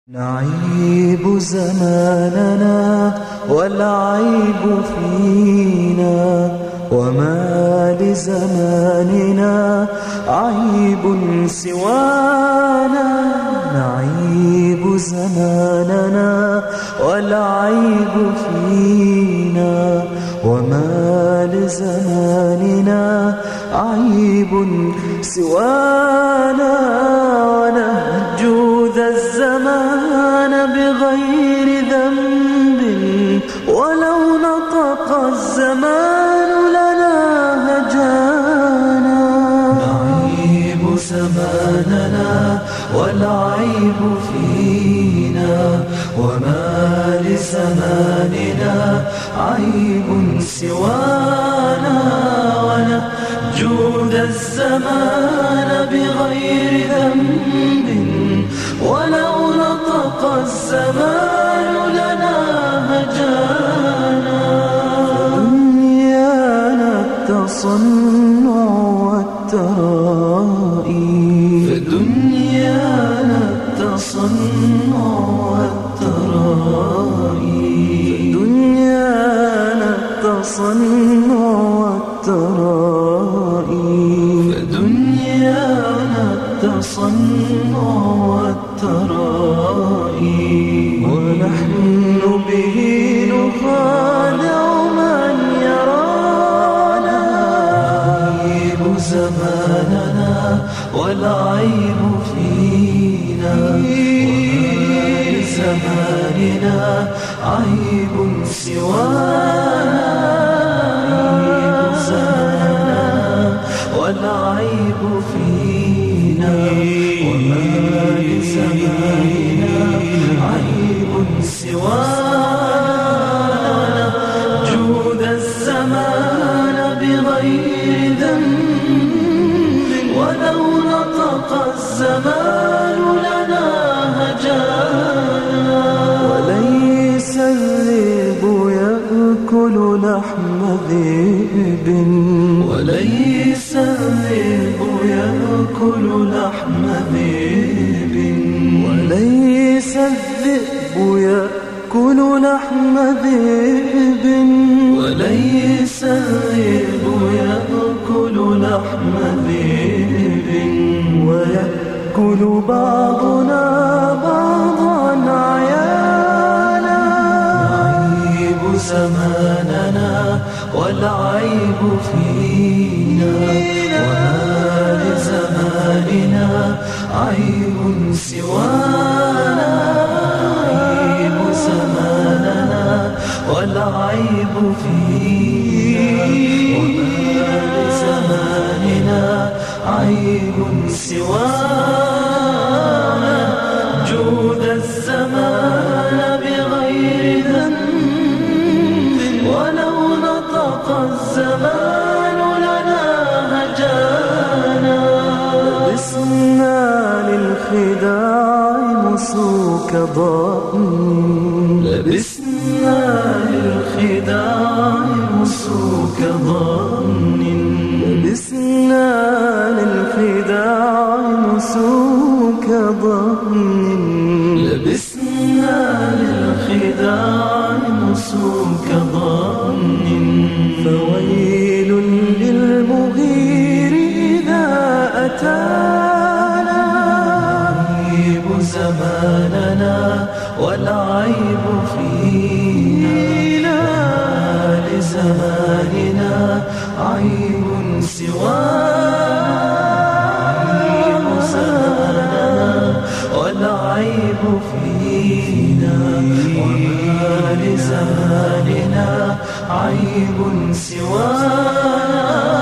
نعيب زماننا والعيب فينا، وما لزماننا عيب سوانا. نعيب زماننا والعيب فينا، وما لزماننا عيب سوانا. ونهجو ذا الزمان بغير ذنب، ولو نطق الزمان لنا هجانا. نعيب زماننا والعيب فينا، وما لزماننا عيب سوانا. ونهجو ذا الزمان بغير ذنب، ولو نطق الزمان لنا هجانا. فدنيانا التصنع والترائي، فدنيانا التصنع والترائي، فدنيانا التصنع والترائي، فدنيانا التصنع والترائي. ونحن به نخادع من يرانا. نعيب زماننا والعيب فينا، وما لزماننا عيب سوانا. نعيب زماننا والعيب فينا، وما لزماننا عيب سوانا. نهجو ذا الزمان بغير ذنب، ولو نطق الزمان لنا هجانا. وليس الذئب يأكل لحم ذئب، وليس الذئب يأكل لحم ذئب، وليس الذئب يأكل لحم ذئب، وليس الذئب يأكل لحم ذئب. ويأكل بعضنا بعضا عيانا. نعيب زماننا والعيب فينا، وما لزماننا عيب سوانا. نعيب زماننا والعيب فينا، وما لزماننا عيب سوانا. نهجو ذا الزمان بغير ذنب، ولو نطق الزمان لنا هجانا. لبسنا للخداع مسوك ضأن، لبسنا للخداع مسوك ضأن، لبسنا للخداع مسوك ضأن، لبسنا للخداع مسوك ضأن. فويل للمغير إذا أتانا. نعيب زماننا والعيب فينا، وما لزماننا عيب سوانا. نعيب زماننا والعيب فينا، وما لزماننا عيب سوانا.